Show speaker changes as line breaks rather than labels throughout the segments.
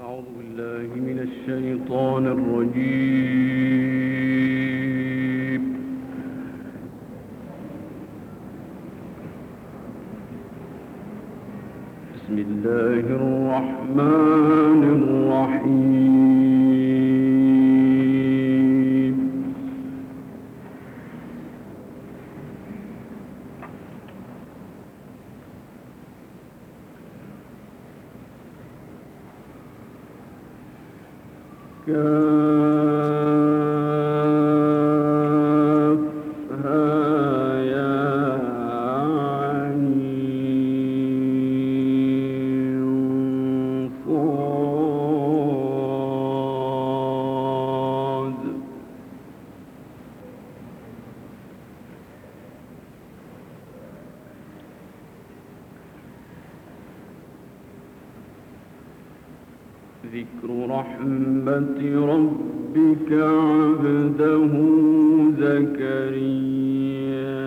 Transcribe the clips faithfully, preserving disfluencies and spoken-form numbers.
أعوذ بالله من الشيطان الرجيم. بسم الله الرحمن الرحيم. كافها يا عين صاد. ذكر رحمة ربك عبده زكريا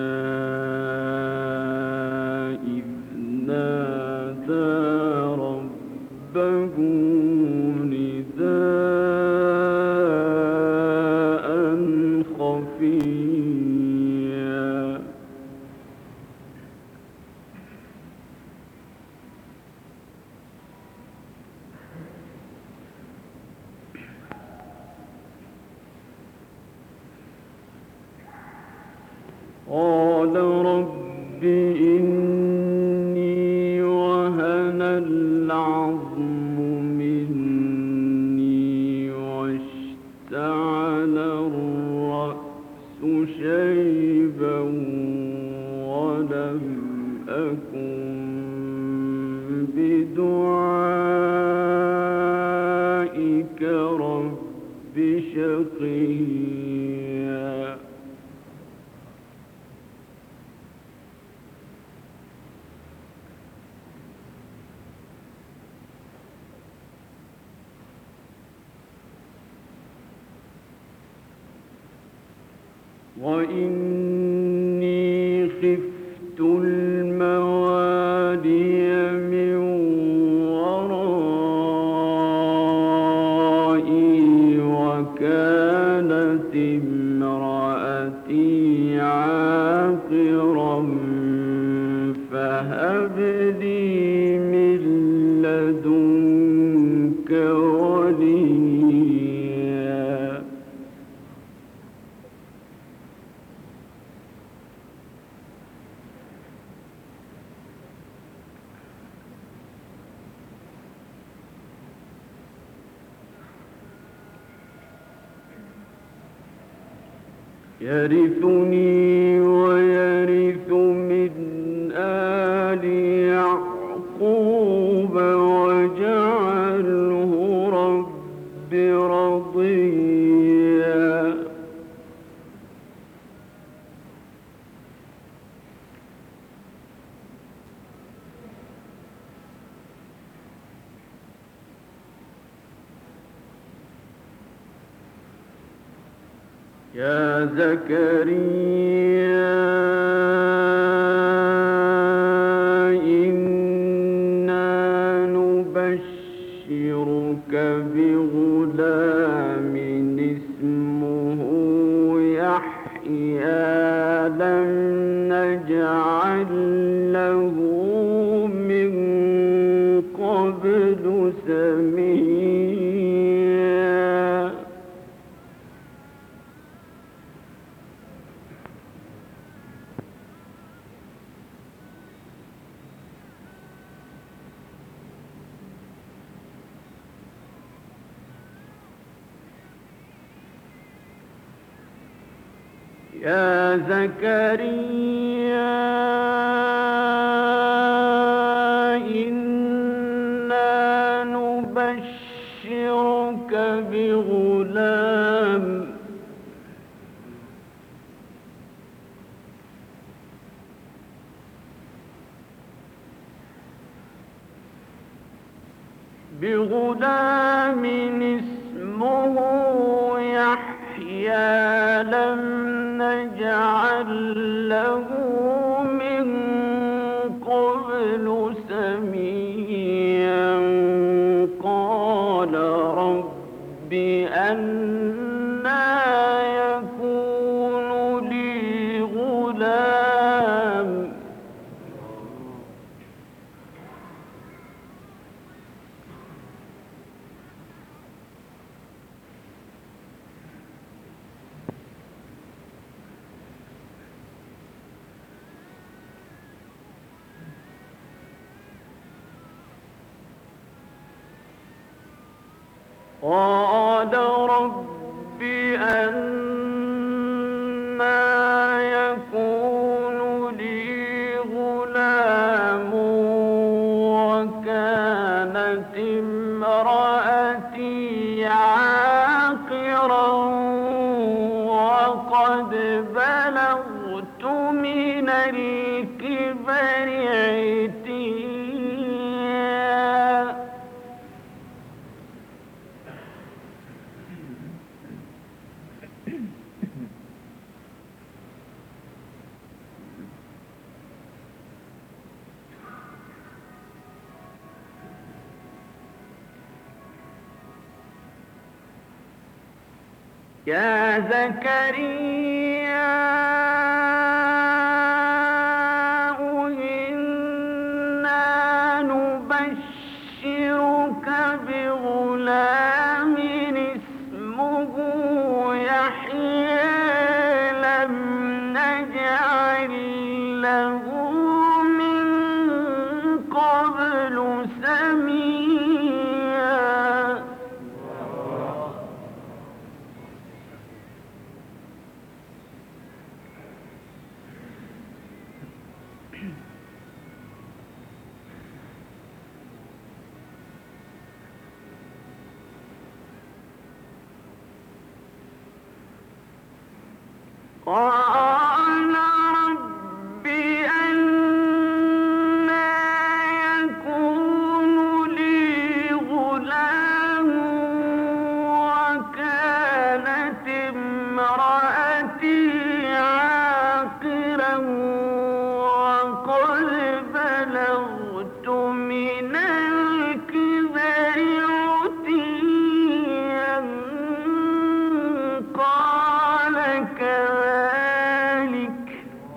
إذ نادى ربه نداء خفيا. قال رب إني وهن العظم مني واشتعل الرأس شيبا ولم أكن بدعائك رب شقيا. وإني خفت الموالي من ورائي وكانت امرأتي عاقرا فهب لي من لدنك وليا. يرثني ويرث من آل يعقوب واجعله رب رضيا. يا زكريا إنا نبشرك بغلام اسمه يحيى لم نجعل له من قبل سميا. يا زكريا إنا نبشرك بغلام بغلام اسمه يحيى لم نجعل له من قبل سميا. قال قال رب أنى يكون لي غلام وكانت امرأتي عاقرا وقد بلغت من الكبر عتيا. يا زكريا إنا نبشرك بغلام اسمه يحيى لم نجعل له من قبل سميا. قال رب أنى يكون لي غلام وكانت امرأتي عاقرا وقد بلغت من الكبر عتيا. قال كذلك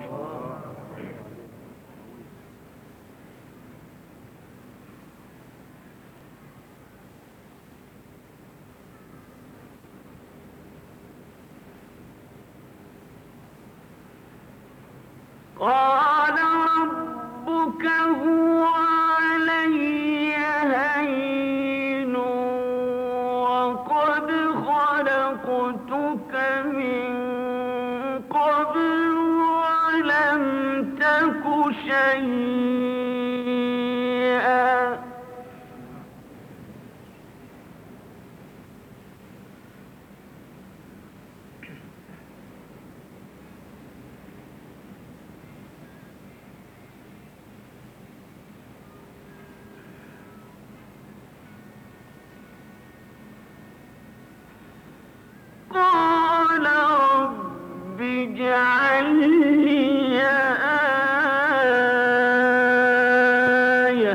قال ربك هو علي هين وقد خلقتك من قبل ولم تك شيئا. قال رب اجعل لي آية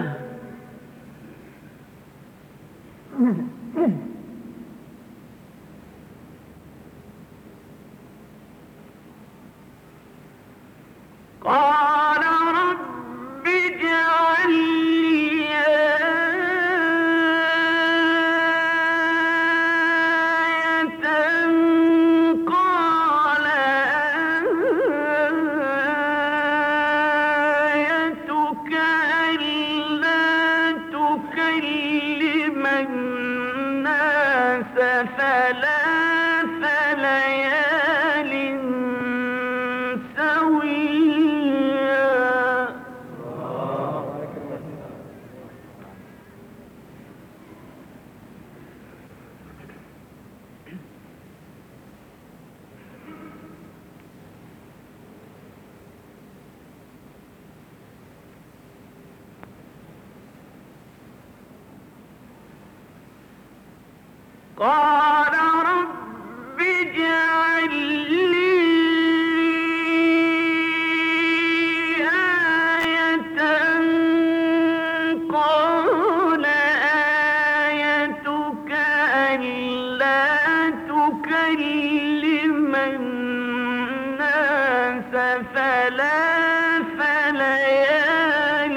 قال رب اجعل لي آية قال آيتك ألا تكلم الناس ثلاث ليال سويا. قال رب اجعل لي آية قال آيتك ألا تكلم الناس ثلاث ليال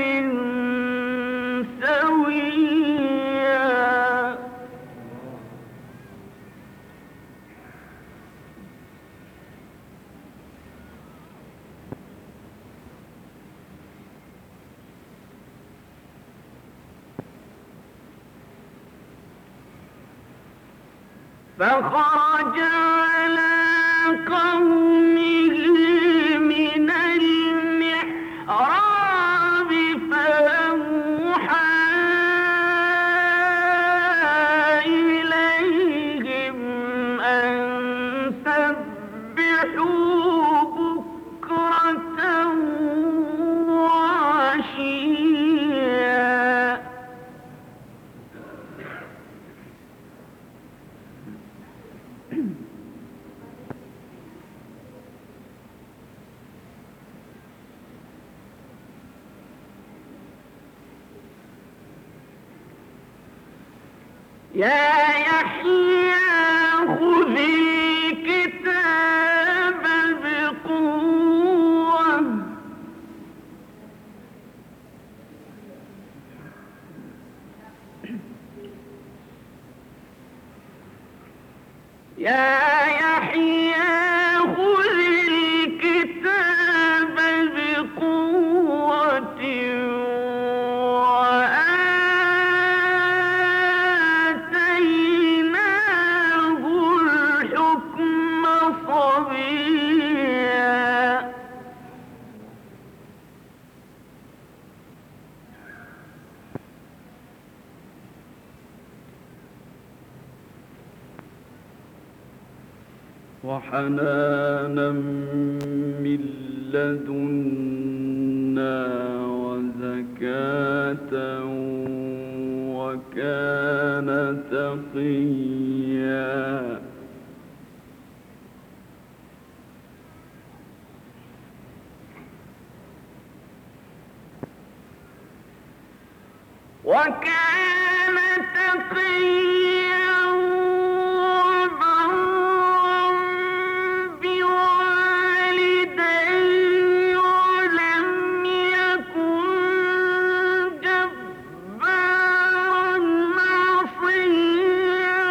سويا. فخرج على قومه من المحراب فأوحى إليهم أن سبحوا بكرة وعشيا. يا يحيى خذ الكتاب بقوة يا يحيى خذ الكتاب بقوة وآتيناه الحكم صبيا. وحنانا من لدنا وزكاة وكان تقيا. وكان تقيا وبرا بوالديه ولم يكن جبارا عصيا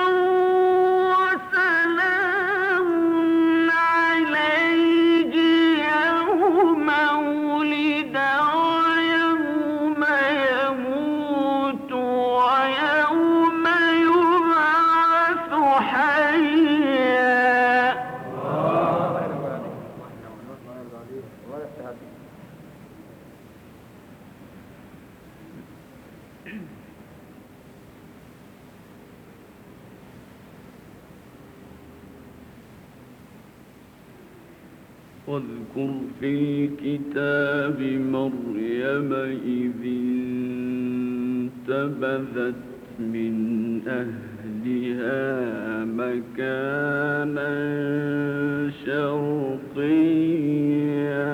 وسلام عليه يوم ولد ويوم يموت ويوم يبعث حيا. واذكر في الكتاب مريم إذ انتبذت من أهلها مكانا شرقيا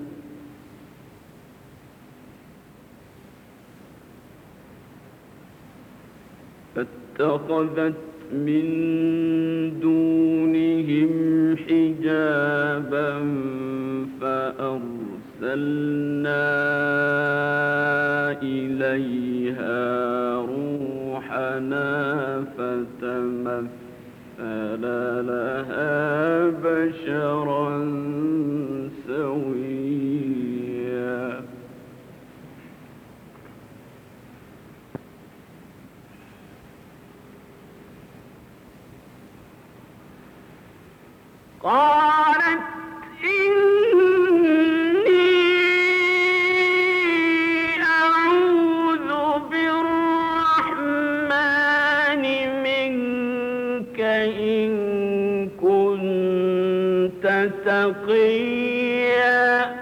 فاتخذت من دونهم حجابا فأرسلنا إليها روحنا فتمثل لها بشرا سويا. قالت إني أعوذ بالرحمن منك إن كنت تقيا.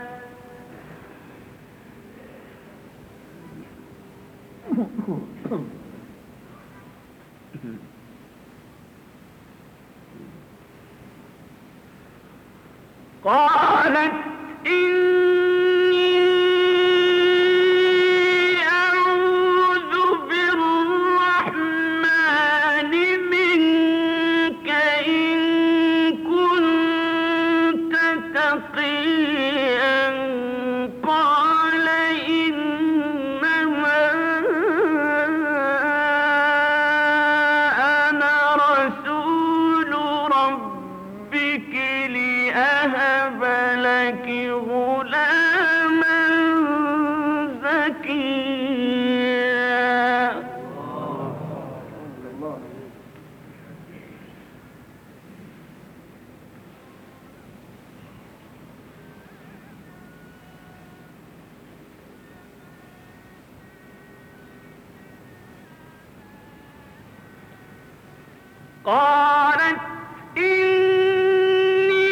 قالت إني أعوذ بالرحمن منك إن كنت تقيا. قال إنما أنا رسول ربك لأهب لك غلاما قالت إني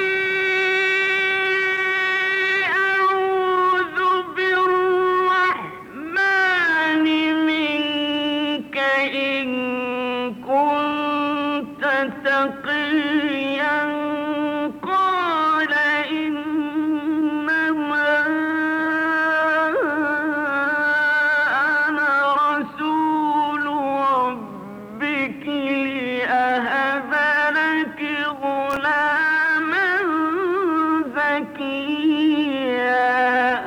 أعوذ بالرحمن منك إن كنت تقيا قال إنما أنا رسول ربك لأهب لك غلاما زكيا.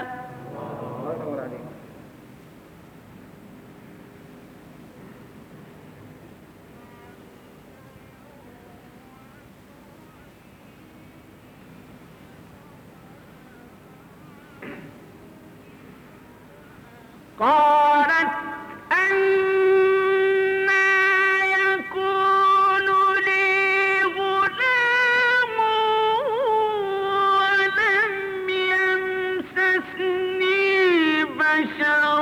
قالت أنى يكون لي غلام ولم يمسسني بشر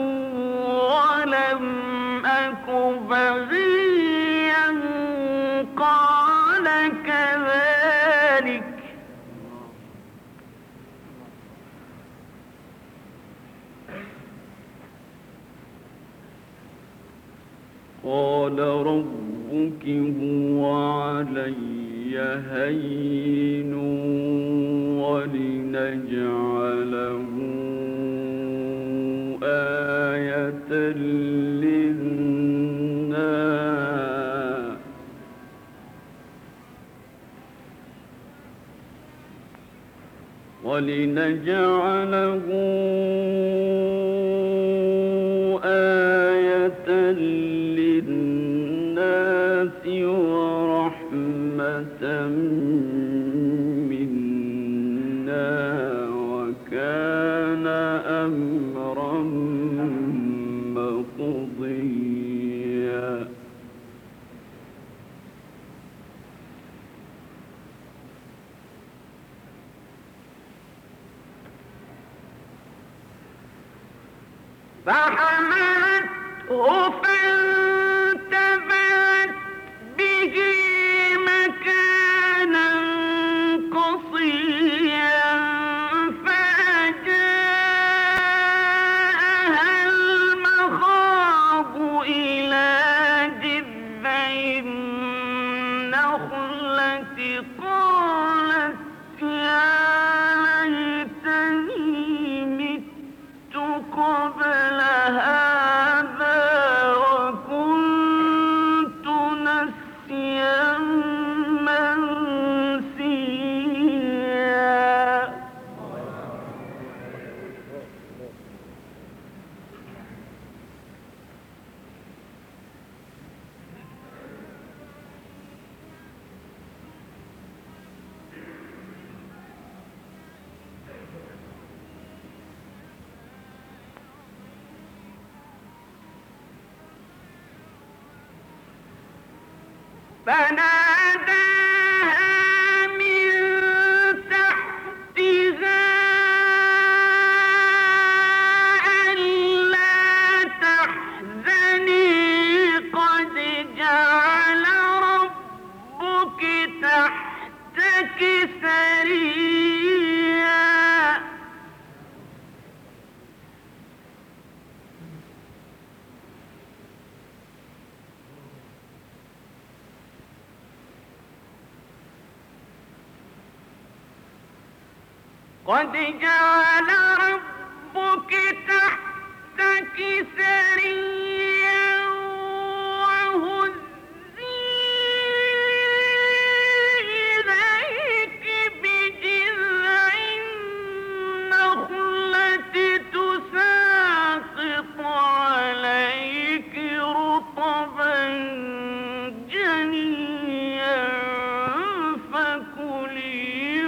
ولم أك بغيا قال كذلك قال ربك هو علي هين ولنجعله آية للناس ولنجعله آية للناس ورحمة منا وكان أمرا مقضيا. فحملته فانتبذت به مكانا قصيا فجاءها المخاض إلى جذع النخلة قالت يا ليتني مت قبل هذا وكنت نسيا منسيا. فناداها من تحتها ألا تحزني قد جعل ربك تحتك سريا. قد جعل ربك تحتك سريا وهزي إليك بجذع النخلة تساقط عليك رطبا جنيا فكلي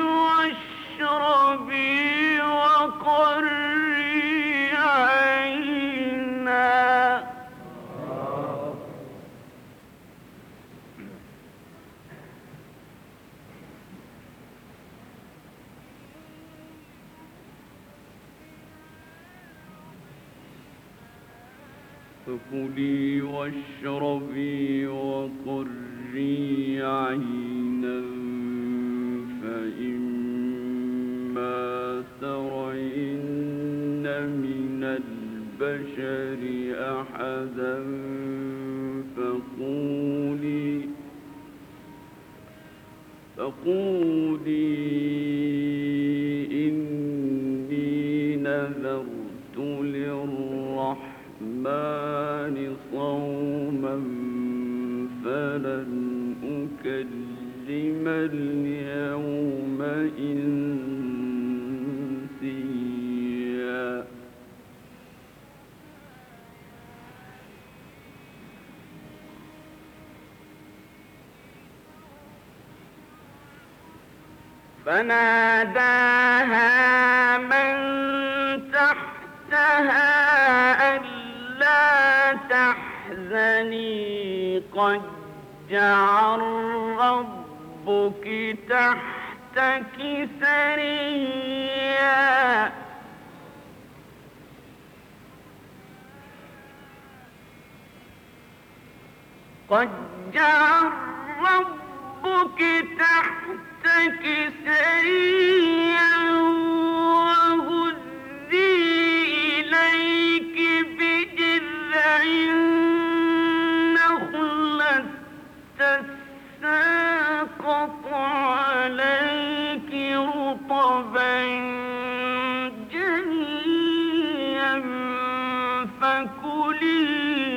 واشربي وقري عينا
فكلي واشربي وقري عينا فإما ترين من البشر أحدا فقولي فقولي إني نذرت للرحمن صوما فلن أكلم اليوم إنسيا.
فناداها من تحتها ألا تحزني قد جعل ربك تحتك سريا قد جعل ربك تحتك سريا وهزي إليك بجذع النخلة تساقط عليك رطبا جنيا فكلي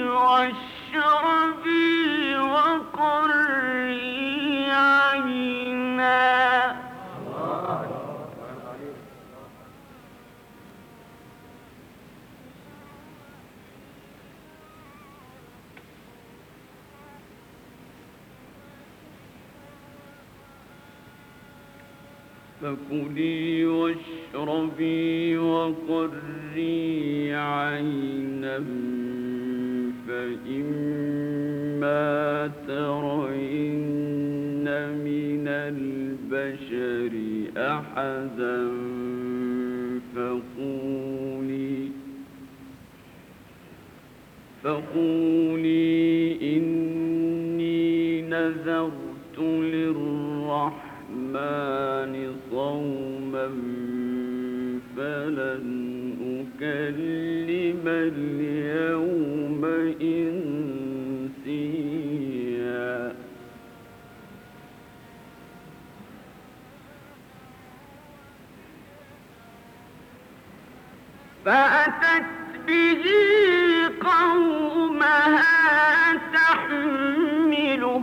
واشربي وقري عينا
فكلي واشربي وقري عينا فإما ترين من البشر أحدا فقولي فقولي إني نذرت للرحمن صوما فلن أكلم اليوم إنسيا.
فأتت به قومها تحمله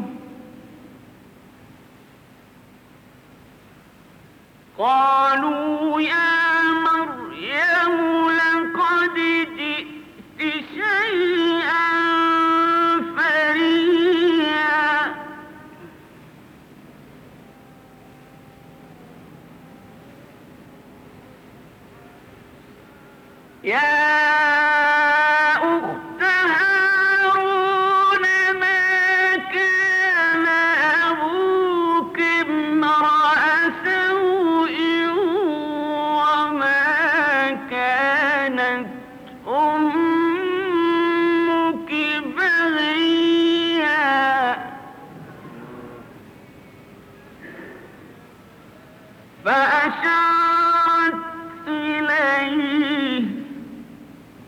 قالوا يا مريم لقد جئت شيئا فريا يا أخت هارون ما كان أبوك امرأ سوء وما كانت أمك بغيا فأشارت إليه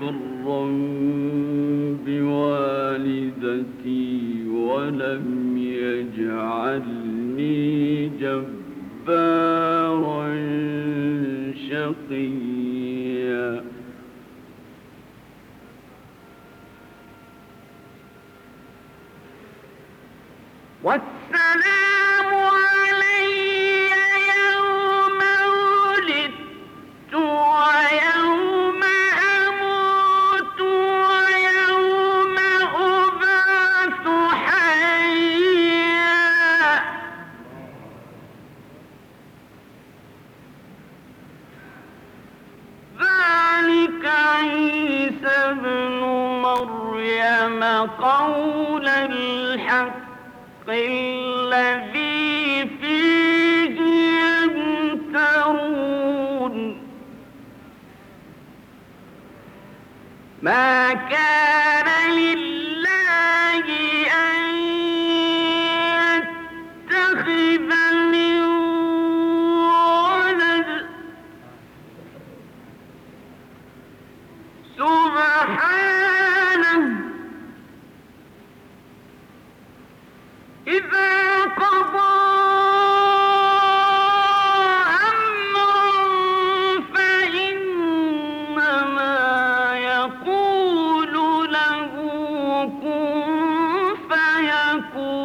برا بوالدتي ولم يجعلني جبارا شقيا
والسلام علي يوم ولدت ويوم أموت ويوم أبعث حيا ذلك عيسى ابن مريم قول الحق الذي فيه يمترون ما كان لله أن يتخذ من ولد سبحانه إذا قضى أمرا فإنما يقول له كن فيكون